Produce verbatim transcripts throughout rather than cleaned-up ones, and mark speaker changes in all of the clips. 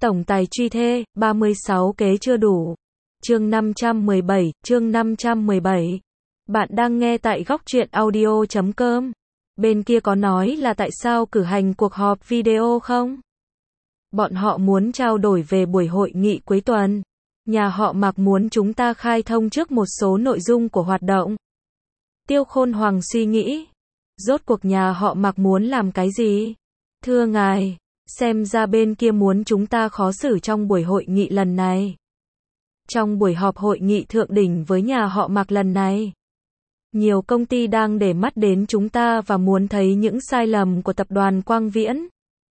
Speaker 1: Tổng tài truy thê, ba mươi sáu kế chưa đủ. Chương năm trăm mười bảy, chương năm trăm mười bảy. Bạn đang nghe tại góc truyện audio chấm com. Bên kia có nói là tại sao cử hành cuộc họp video không? Bọn họ muốn trao đổi về buổi hội nghị cuối tuần. Nhà họ Mạc muốn chúng ta khai thông trước một số nội dung của hoạt động. Tiêu Khôn Hoàng suy nghĩ. Rốt cuộc nhà họ Mạc muốn làm cái gì? Thưa ngài, xem ra bên kia muốn chúng ta khó xử trong buổi hội nghị lần này. Trong buổi họp hội nghị thượng đỉnh với nhà họ Mạc lần này, nhiều công ty đang để mắt đến chúng ta và muốn thấy những sai lầm của tập đoàn Quang Viễn.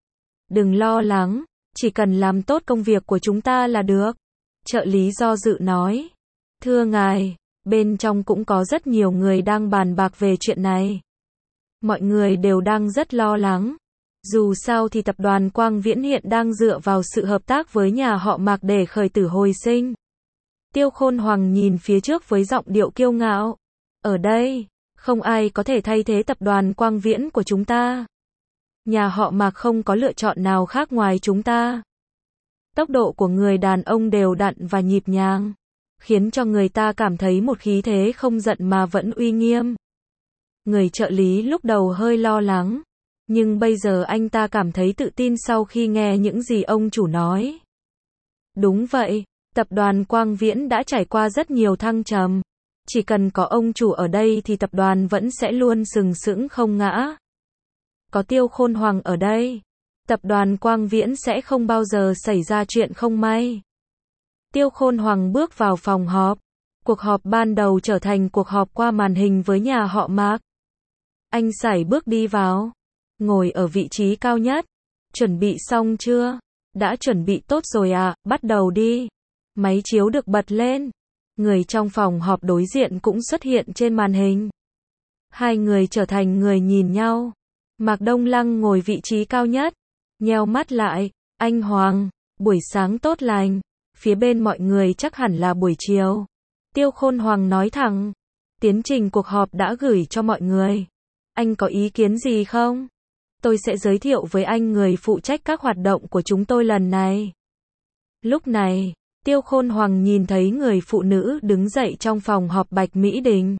Speaker 1: Đừng lo lắng, chỉ cần làm tốt công việc của chúng ta là được. Trợ lý do dự nói. Thưa ngài, bên trong cũng có rất nhiều người đang bàn bạc về chuyện này. Mọi người đều đang rất lo lắng. Dù sao thì tập đoàn Quang Viễn hiện đang dựa vào sự hợp tác với nhà họ Mạc để khởi tử hồi sinh. Tiêu Khôn Hoàng nhìn phía trước với giọng điệu kiêu ngạo. Ở đây, không ai có thể thay thế tập đoàn Quang Viễn của chúng ta. Nhà họ Mạc không có lựa chọn nào khác ngoài chúng ta. Tốc độ của người đàn ông đều đặn và nhịp nhàng, khiến cho người ta cảm thấy một khí thế không giận mà vẫn uy nghiêm. Người trợ lý lúc đầu hơi lo lắng, nhưng bây giờ anh ta cảm thấy tự tin sau khi nghe những gì ông chủ nói. Đúng vậy, tập đoàn Quang Viễn đã trải qua rất nhiều thăng trầm. Chỉ cần có ông chủ ở đây thì tập đoàn vẫn sẽ luôn sừng sững không ngã. Có Tiêu Khôn Hoàng ở đây, tập đoàn Quang Viễn sẽ không bao giờ xảy ra chuyện không may. Tiêu Khôn Hoàng bước vào phòng họp. Cuộc họp ban đầu trở thành cuộc họp qua màn hình với nhà họ Mạc. Anh sải bước đi vào, ngồi ở vị trí cao nhất. Chuẩn bị xong chưa? Đã chuẩn bị tốt rồi à, bắt đầu đi. Máy chiếu được bật lên. Người trong phòng họp đối diện cũng xuất hiện trên màn hình. Hai người trở thành người nhìn nhau. Mạc Đông Lăng ngồi vị trí cao nhất, nheo mắt lại. Anh Hoàng, buổi sáng tốt lành. Phía bên mọi người chắc hẳn là buổi chiều. Tiêu Khôn Hoàng nói thẳng. Tiến trình cuộc họp đã gửi cho mọi người. Anh có ý kiến gì không? Tôi sẽ giới thiệu với anh người phụ trách các hoạt động của chúng tôi lần này. Lúc này, Tiêu Khôn Hoàng nhìn thấy người phụ nữ đứng dậy trong phòng họp Bạch Mỹ Đình.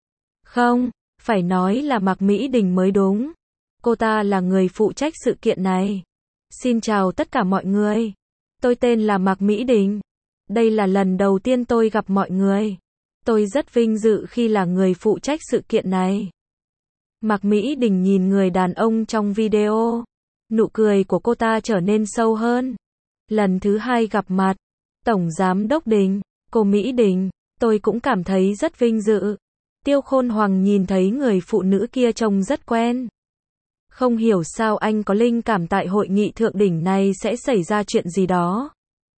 Speaker 1: Không, phải nói là Mạc Mỹ Đình mới đúng. Cô ta là người phụ trách sự kiện này. Xin chào tất cả mọi người. Tôi tên là Mạc Mỹ Đình. Đây là lần đầu tiên tôi gặp mọi người. Tôi rất vinh dự khi là người phụ trách sự kiện này. Mạc Mỹ Đình nhìn người đàn ông trong video. Nụ cười của cô ta trở nên sâu hơn. Lần thứ hai gặp mặt. Tổng Giám đốc Đình, cô Mỹ Đình, tôi cũng cảm thấy rất vinh dự. Tiêu Khôn Hoàng nhìn thấy người phụ nữ kia trông rất quen. Không hiểu sao anh có linh cảm tại hội nghị thượng đỉnh này sẽ xảy ra chuyện gì đó.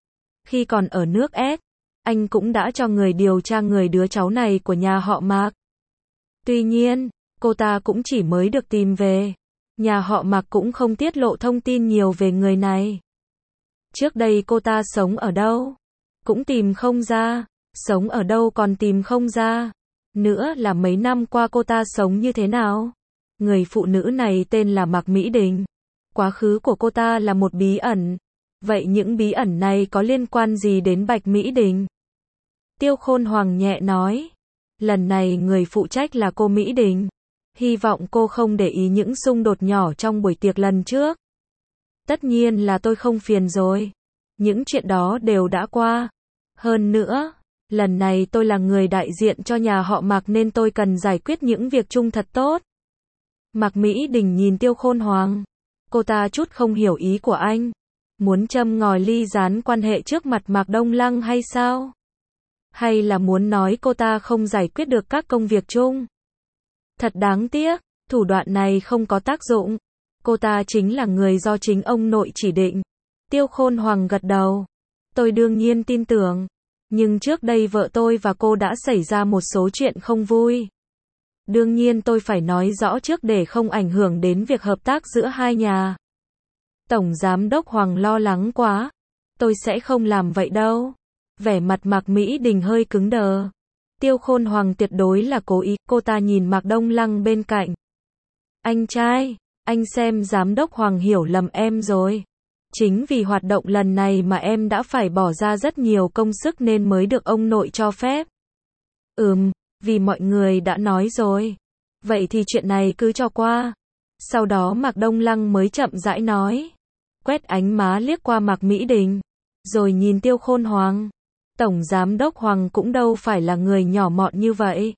Speaker 1: Khi còn ở nước S, anh cũng đã cho người điều tra người đứa cháu này của nhà họ Mạc. Tuy nhiên, cô ta cũng chỉ mới được tìm về. Nhà họ Mạc cũng không tiết lộ thông tin nhiều về người này. Trước đây cô ta sống ở đâu? Cũng tìm không ra. Sống ở đâu còn tìm không ra. Nữa là mấy năm qua cô ta sống như thế nào? Người phụ nữ này tên là Mạc Mỹ Đình. Quá khứ của cô ta là một bí ẩn. Vậy những bí ẩn này có liên quan gì đến Bạch Mỹ Đình? Tiêu Khôn Hoàng nhẹ nói. Lần này người phụ trách là cô Mỹ Đình. Hy vọng cô không để ý những xung đột nhỏ trong buổi tiệc lần trước. Tất nhiên là tôi không phiền rồi. Những chuyện đó đều đã qua. Hơn nữa, lần này tôi là người đại diện cho nhà họ Mạc nên tôi cần giải quyết những việc chung thật tốt. Mạc Mỹ Đình nhìn Tiêu Khôn Hoàng. Cô ta chút không hiểu ý của anh. Muốn châm ngòi ly gián quan hệ trước mặt Mạc Đông Lăng hay sao? Hay là muốn nói cô ta không giải quyết được các công việc chung? Thật đáng tiếc, thủ đoạn này không có tác dụng. Cô ta chính là người do chính ông nội chỉ định. Tiêu Khôn Hoàng gật đầu. Tôi đương nhiên tin tưởng. Nhưng trước đây vợ tôi và cô đã xảy ra một số chuyện không vui. Đương nhiên tôi phải nói rõ trước để không ảnh hưởng đến việc hợp tác giữa hai nhà. Tổng Giám đốc Hoàng lo lắng quá. Tôi sẽ không làm vậy đâu. Vẻ mặt Mạc Mỹ Đình hơi cứng đờ. Tiêu Khôn Hoàng tuyệt đối là cố ý. Cô ta nhìn Mạc Đông Lăng bên cạnh. Anh trai, anh xem Giám đốc Hoàng hiểu lầm em rồi. Chính vì hoạt động lần này mà em đã phải bỏ ra rất nhiều công sức nên mới được ông nội cho phép. Ừm, vì mọi người đã nói rồi. Vậy thì chuyện này cứ cho qua. Sau đó Mạc Đông Lăng mới chậm rãi nói. Quét ánh má liếc qua Mạc Mỹ Đình. Rồi nhìn Tiêu Khôn Hoàng. Tổng Giám đốc Hoàng cũng đâu phải là người nhỏ mọn như vậy.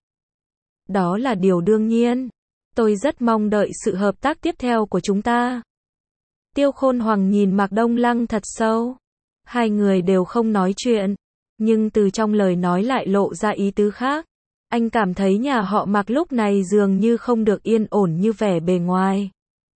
Speaker 1: Đó là điều đương nhiên. Tôi rất mong đợi sự hợp tác tiếp theo của chúng ta. Tiêu Khôn Hoàng nhìn Mạc Đông Lăng thật sâu. Hai người đều không nói chuyện. Nhưng từ trong lời nói lại lộ ra ý tứ khác. Anh cảm thấy nhà họ Mạc lúc này dường như không được yên ổn như vẻ bề ngoài.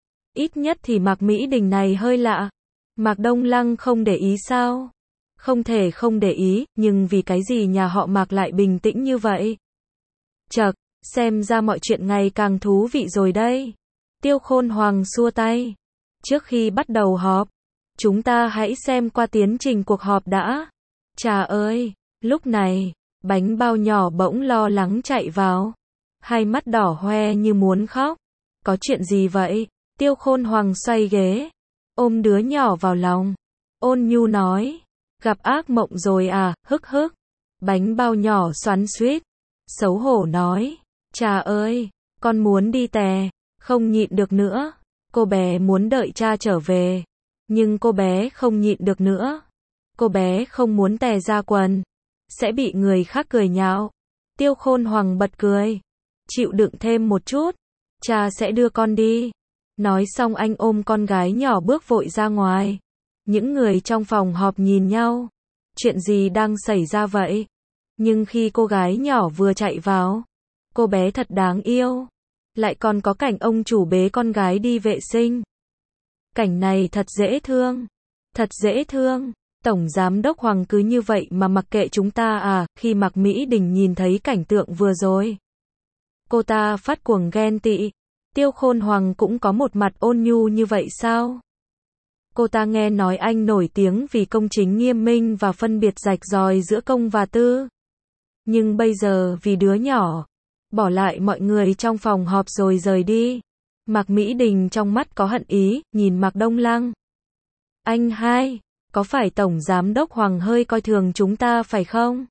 Speaker 1: Ít nhất thì Mạc Mỹ Đình này hơi lạ. Mạc Đông Lăng không để ý sao? Không thể không để ý, nhưng vì cái gì nhà họ Mạc lại bình tĩnh như vậy? Chậc, xem ra mọi chuyện ngày càng thú vị rồi đây. Tiêu Khôn Hoàng xua tay. Trước khi bắt đầu họp, chúng ta hãy xem qua tiến trình cuộc họp đã. Chà ơi, lúc này, bánh bao nhỏ bỗng lo lắng chạy vào. Hai mắt đỏ hoe như muốn khóc. Có chuyện gì vậy? Tiêu Khôn Hoàng xoay ghế, ôm đứa nhỏ vào lòng. Ôn nhu nói, gặp ác mộng rồi à, hức hức. Bánh bao nhỏ xoắn xuýt, xấu hổ nói, cha ơi, con muốn đi tè, không nhịn được nữa. Cô bé muốn đợi cha trở về, nhưng cô bé không nhịn được nữa. Cô bé không muốn tè ra quần, sẽ bị người khác cười nhạo. Tiêu Khôn Hoàng bật cười, chịu đựng thêm một chút, cha sẽ đưa con đi. Nói xong anh ôm con gái nhỏ bước vội ra ngoài. Những người trong phòng họp nhìn nhau. Chuyện gì đang xảy ra vậy? Nhưng khi cô gái nhỏ vừa chạy vào, cô bé thật đáng yêu. Lại còn có cảnh ông chủ bế con gái đi vệ sinh. Cảnh này thật dễ thương. Thật dễ thương. Tổng Giám đốc Hoàng cứ như vậy mà mặc kệ chúng ta à? Khi Mạc Mỹ Đình nhìn thấy cảnh tượng vừa rồi, cô ta phát cuồng ghen tị. Tiêu Khôn Hoàng cũng có một mặt ôn nhu như vậy sao? Cô ta nghe nói anh nổi tiếng vì công chính nghiêm minh và phân biệt rạch ròi giữa công và tư. Nhưng bây giờ vì đứa nhỏ, bỏ lại mọi người trong phòng họp rồi rời đi. Mạc Mỹ Đình trong mắt có hận ý, nhìn Mạc Đông Lăng. Anh hai, có phải Tổng Giám đốc Hoàng hơi coi thường chúng ta phải không?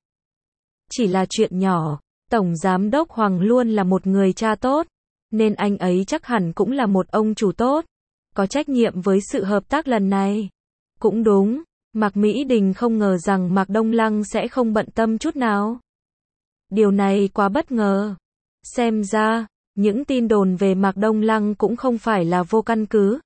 Speaker 1: Chỉ là chuyện nhỏ, Tổng Giám đốc Hoàng luôn là một người cha tốt, nên anh ấy chắc hẳn cũng là một ông chủ tốt, có trách nhiệm với sự hợp tác lần này. Cũng đúng, Mạc Mỹ Đình không ngờ rằng Mạc Đông Lăng sẽ không bận tâm chút nào. Điều này quá bất ngờ. Xem ra, những tin đồn về Mạc Đông Lăng cũng không phải là vô căn cứ.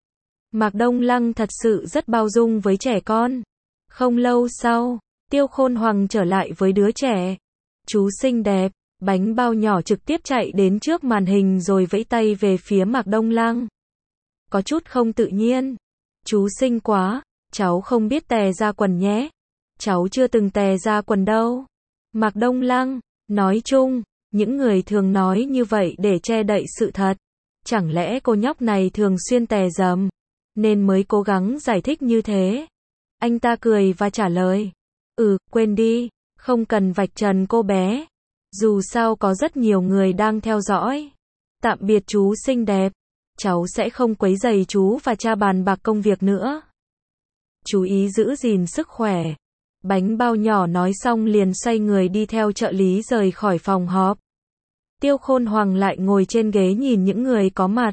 Speaker 1: Mạc Đông Lăng thật sự rất bao dung với trẻ con. Không lâu sau, Tiêu Khôn Hoàng trở lại với đứa trẻ. Chú xinh đẹp, bánh bao nhỏ trực tiếp chạy đến trước màn hình rồi vẫy tay về phía Mạc Đông Lăng. Có chút không tự nhiên. Chú xinh quá, cháu không biết tè ra quần nhé. Cháu chưa từng tè ra quần đâu. Mạc Đông Lăng, nói chung, những người thường nói như vậy để che đậy sự thật. Chẳng lẽ cô nhóc này thường xuyên tè dầm, nên mới cố gắng giải thích như thế? Anh ta cười và trả lời. Ừ, quên đi, không cần vạch trần cô bé. Dù sao có rất nhiều người đang theo dõi. Tạm biệt chú xinh đẹp. Cháu sẽ không quấy rầy chú và cha bàn bạc công việc nữa. Chú ý giữ gìn sức khỏe. Bánh bao nhỏ nói xong liền xoay người đi theo trợ lý rời khỏi phòng họp. Tiêu Khôn Hoàng lại ngồi trên ghế nhìn những người có mặt.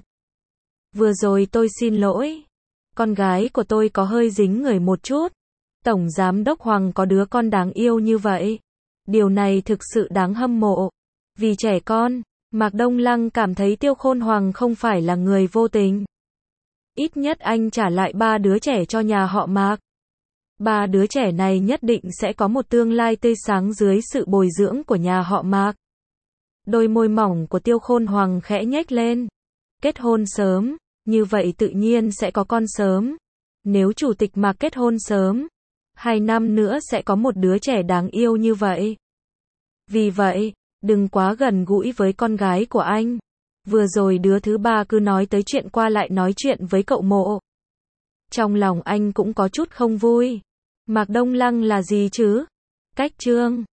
Speaker 1: Vừa rồi tôi xin lỗi. Con gái của tôi có hơi dính người một chút. Tổng Giám đốc Hoàng có đứa con đáng yêu như vậy. Điều này thực sự đáng hâm mộ. Vì trẻ con, Mạc Đông Lăng cảm thấy Tiêu Khôn Hoàng không phải là người vô tình. Ít nhất anh trả lại ba đứa trẻ cho nhà họ Mạc. Ba đứa trẻ này nhất định sẽ có một tương lai tươi sáng dưới sự bồi dưỡng của nhà họ Mạc. Đôi môi mỏng của Tiêu Khôn Hoàng khẽ nhếch lên. Kết hôn sớm, như vậy tự nhiên sẽ có con sớm. Nếu chủ tịch Mạc kết hôn sớm, hai năm nữa sẽ có một đứa trẻ đáng yêu như vậy. Vì vậy, đừng quá gần gũi với con gái của anh. Vừa rồi đứa thứ ba cứ nói tới chuyện qua lại nói chuyện với cậu Mộ. Trong lòng anh cũng có chút không vui. Mạc Đông Lăng là gì chứ? Cách trương.